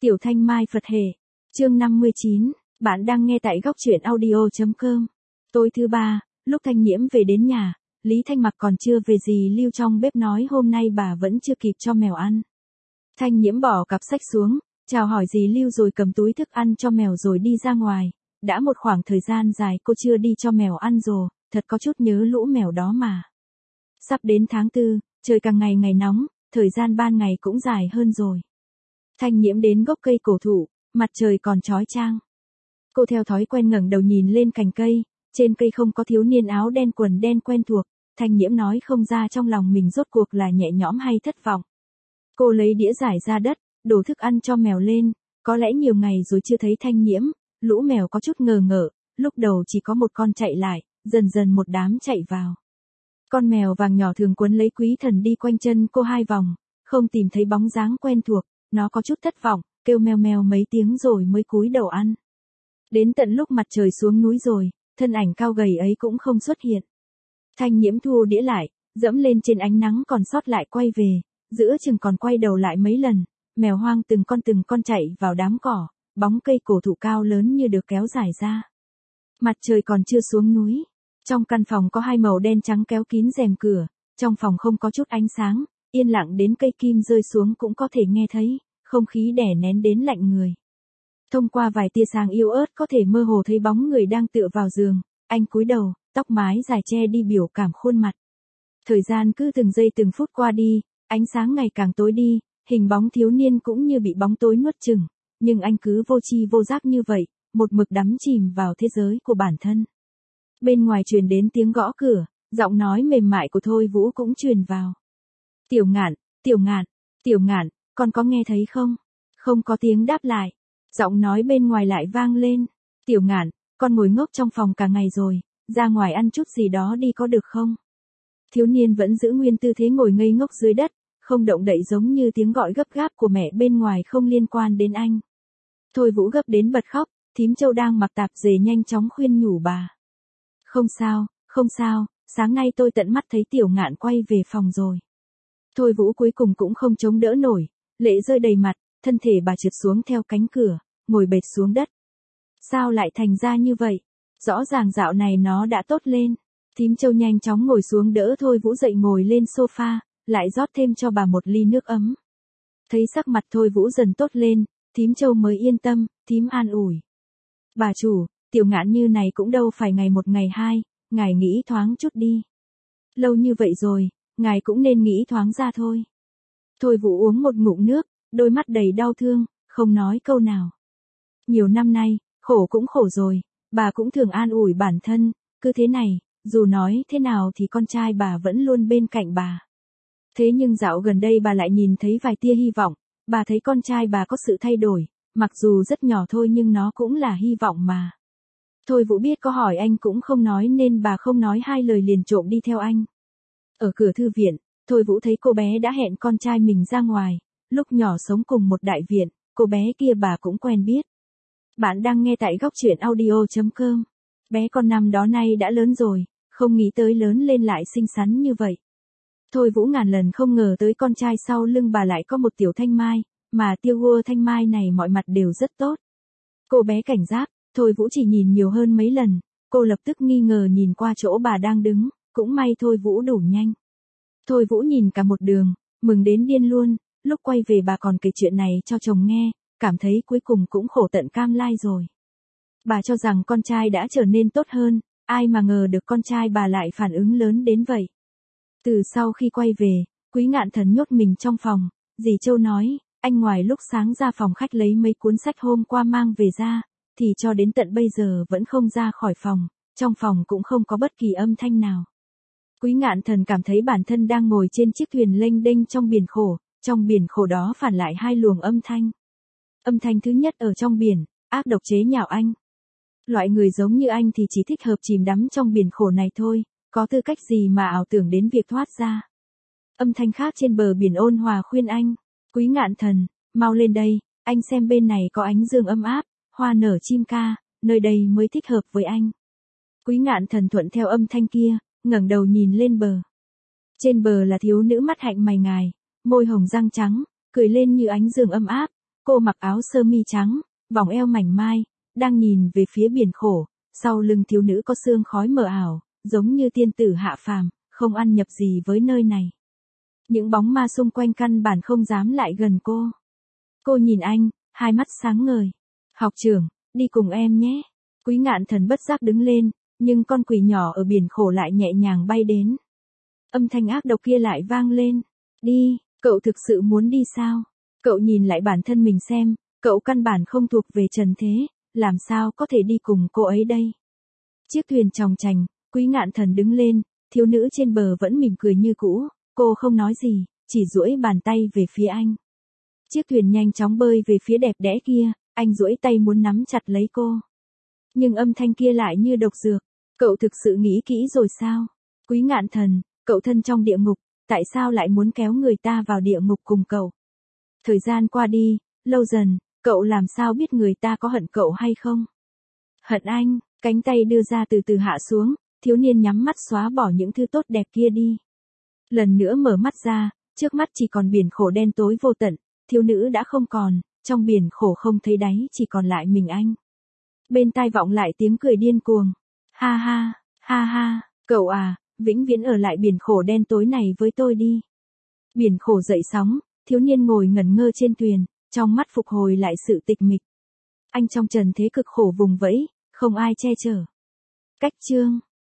Tiểu Thanh Mai Phật Hệ. Chương 59. Bạn đang nghe tại góc truyện audio.com. Tối thứ ba, lúc Thanh Nhiễm về đến nhà, Lý Thanh Mặc còn chưa về gì lưu trong bếp nói hôm nay bà vẫn chưa kịp cho mèo ăn. Thanh Nhiễm bỏ cặp sách xuống, chào hỏi dì Lưu rồi cầm túi thức ăn cho mèo rồi đi ra ngoài. Đã một khoảng thời gian dài cô chưa đi cho mèo ăn rồi, thật có chút nhớ lũ mèo đó mà. Sắp đến tháng 4, trời càng ngày ngày nóng, thời gian ban ngày cũng dài hơn rồi. Thanh Nhiễm đến gốc cây cổ thụ, mặt trời còn chói chang. Cô theo thói quen ngẩng đầu nhìn lên cành cây, trên cây không có thiếu niên áo đen quần đen quen thuộc, Thanh Nhiễm nói không ra trong lòng mình rốt cuộc là nhẹ nhõm hay thất vọng. Cô lấy đĩa rải ra đất, đổ thức ăn cho mèo lên, có lẽ nhiều ngày rồi chưa thấy Thanh Nhiễm, lũ mèo có chút ngờ ngợ, lúc đầu chỉ có một con chạy lại, dần dần một đám chạy vào. Con mèo vàng nhỏ thường quấn lấy Quý Thần đi quanh chân cô 2 vòng, không tìm thấy bóng dáng quen thuộc, nó có chút thất vọng, kêu meo meo mấy tiếng rồi mới cúi đầu ăn. Đến tận lúc mặt trời xuống núi rồi, thân ảnh cao gầy ấy cũng không xuất hiện. Thanh Nhiễm thu đĩa lại, dẫm lên trên ánh nắng còn sót lại quay về, giữa chừng còn quay đầu lại mấy lần, mèo hoang từng con chạy vào đám cỏ, bóng cây cổ thụ cao lớn như được kéo dài ra. Mặt trời còn chưa xuống núi. Trong căn phòng có 2 màu đen trắng kéo kín rèm cửa, trong phòng không có chút ánh sáng, yên lặng đến cây kim rơi xuống cũng có thể nghe thấy, không khí đè nén đến lạnh người. Thông qua vài tia sáng yếu ớt có thể mơ hồ thấy bóng người đang tựa vào giường, anh cúi đầu, tóc mái dài che đi biểu cảm khuôn mặt. Thời gian cứ từng giây từng phút qua đi, ánh sáng ngày càng tối đi, hình bóng thiếu niên cũng như bị bóng tối nuốt chửng, nhưng anh cứ vô tri vô giác như vậy, một mực đắm chìm vào thế giới của bản thân. Bên ngoài truyền đến tiếng gõ cửa, giọng nói mềm mại của Thôi Vũ cũng truyền vào. Tiểu Ngạn, Tiểu Ngạn, Tiểu Ngạn, con có nghe thấy không? Không có tiếng đáp lại. Giọng nói bên ngoài lại vang lên. Tiểu Ngạn, con ngồi ngốc trong phòng cả ngày rồi, ra ngoài ăn chút gì đó đi có được không? Thiếu niên vẫn giữ nguyên tư thế ngồi ngây ngốc dưới đất, không động đậy giống như tiếng gọi gấp gáp của mẹ bên ngoài không liên quan đến anh. Thôi Vũ gấp đến bật khóc, thím Châu đang mặc tạp dề nhanh chóng khuyên nhủ bà. Không sao, sáng nay tôi tận mắt thấy Tiểu Ngạn quay về phòng rồi. Thôi Vũ cuối cùng cũng không chống đỡ nổi, lệ rơi đầy mặt, thân thể bà trượt xuống theo cánh cửa, ngồi bệt xuống đất. Sao lại thành ra như vậy? Rõ ràng dạo này nó đã tốt lên. Thím Châu nhanh chóng ngồi xuống đỡ Thôi Vũ dậy ngồi lên sofa, lại rót thêm cho bà một ly nước ấm. Thấy sắc mặt Thôi Vũ dần tốt lên, thím Châu mới yên tâm, thím an ủi. Bà chủ, Tiểu Ngạn như này cũng đâu phải ngày 1 ngày 2, ngài nghĩ thoáng chút đi. Lâu như vậy rồi, ngài cũng nên nghĩ thoáng ra thôi. Thôi Vũ uống một ngụm nước, đôi mắt đầy đau thương, không nói câu nào. Nhiều năm nay, khổ cũng khổ rồi, bà cũng thường an ủi bản thân, cứ thế này, dù nói thế nào thì con trai bà vẫn luôn bên cạnh bà. Thế nhưng dạo gần đây bà lại nhìn thấy vài tia hy vọng, bà thấy con trai bà có sự thay đổi, mặc dù rất nhỏ thôi nhưng nó cũng là hy vọng mà. Thôi Vũ biết có hỏi anh cũng không nói nên bà không nói 2 lời liền trộm đi theo anh. Ở cửa thư viện, Thôi Vũ thấy cô bé đã hẹn con trai mình ra ngoài, lúc nhỏ sống cùng một đại viện, cô bé kia bà cũng quen biết. Bạn đang nghe tại góc truyện audio.com. Bé con năm đó nay đã lớn rồi, không nghĩ tới lớn lên lại xinh xắn như vậy. Thôi Vũ ngàn lần không ngờ tới con trai sau lưng bà lại có một tiểu Thanh Mai, mà tiêu vua Thanh Mai này mọi mặt đều rất tốt. Cô bé cảnh giác, Thôi Vũ chỉ nhìn nhiều hơn mấy lần, cô lập tức nghi ngờ nhìn qua chỗ bà đang đứng, cũng may Thôi Vũ đủ nhanh. Thôi Vũ nhìn cả một đường, mừng đến điên luôn, lúc quay về bà còn kể chuyện này cho chồng nghe, cảm thấy cuối cùng cũng khổ tận cam lai rồi. Bà cho rằng con trai đã trở nên tốt hơn, ai mà ngờ được con trai bà lại phản ứng lớn đến vậy. Từ sau khi quay về, Quý Ngạn Thần nhốt mình trong phòng, dì Châu nói, anh ngoài lúc sáng ra phòng khách lấy mấy cuốn sách hôm qua mang về ra, thì cho đến tận bây giờ vẫn không ra khỏi phòng, trong phòng cũng không có bất kỳ âm thanh nào. Quý Ngạn Thần cảm thấy bản thân đang ngồi trên chiếc thuyền lênh đênh trong biển khổ đó phản lại 2 luồng âm thanh. Âm thanh thứ nhất ở trong biển, ác độc chế nhạo anh. Loại người giống như anh thì chỉ thích hợp chìm đắm trong biển khổ này thôi, có tư cách gì mà ảo tưởng đến việc thoát ra. Âm thanh khác trên bờ biển ôn hòa khuyên anh, Quý Ngạn Thần, mau lên đây, anh xem bên này có ánh dương ấm áp, hoa nở chim ca, nơi đây mới thích hợp với anh. Quý Ngạn Thần thuận theo âm thanh kia, ngẩng đầu nhìn lên bờ. Trên bờ là thiếu nữ mắt hạnh mày ngài, môi hồng răng trắng, cười lên như ánh dương ấm áp, Cô mặc áo sơ mi trắng, vòng eo mảnh mai, đang nhìn về phía biển khổ, sau lưng thiếu nữ có sương khói mờ ảo, giống như tiên tử hạ phàm, không ăn nhập gì với nơi này. Những bóng ma xung quanh căn bản không dám lại gần cô. Cô nhìn anh, hai mắt sáng ngời. Học trưởng, đi cùng em nhé. Quý Ngạn Thần bất giác đứng lên, nhưng con quỷ nhỏ ở biển khổ lại nhẹ nhàng bay đến. Âm thanh ác độc kia lại vang lên. Đi, cậu thực sự muốn đi sao? Cậu nhìn lại bản thân mình xem, cậu căn bản không thuộc về trần thế, làm sao có thể đi cùng cô ấy đây? Chiếc thuyền chòng chành, Quý Ngạn Thần đứng lên, thiếu nữ trên bờ vẫn mỉm cười như cũ, cô không nói gì, chỉ duỗi bàn tay về phía anh. Chiếc thuyền nhanh chóng bơi về phía đẹp đẽ kia, anh duỗi tay muốn nắm chặt lấy cô. Nhưng âm thanh kia lại như độc dược, cậu thực sự nghĩ kỹ rồi sao? Quý Ngạn Thần, cậu thân trong địa ngục, tại sao lại muốn kéo người ta vào địa ngục cùng cậu? Thời gian qua đi, lâu dần, cậu làm sao biết người ta có hận cậu hay không? Hận anh, cánh tay đưa ra từ từ hạ xuống, thiếu niên nhắm mắt xóa bỏ những thứ tốt đẹp kia đi. Lần nữa mở mắt ra, trước mắt chỉ còn biển khổ đen tối vô tận, thiếu nữ đã không còn, trong biển khổ không thấy đáy chỉ còn lại mình anh. Bên tai vọng lại tiếng cười điên cuồng. Ha ha, cậu à, vĩnh viễn ở lại biển khổ đen tối này với tôi đi. Biển khổ dậy sóng, thiếu niên ngồi ngẩn ngơ trên thuyền, trong mắt phục hồi lại sự tịch mịch. Anh trong trần thế cực khổ vùng vẫy, không ai che chở. Cách chương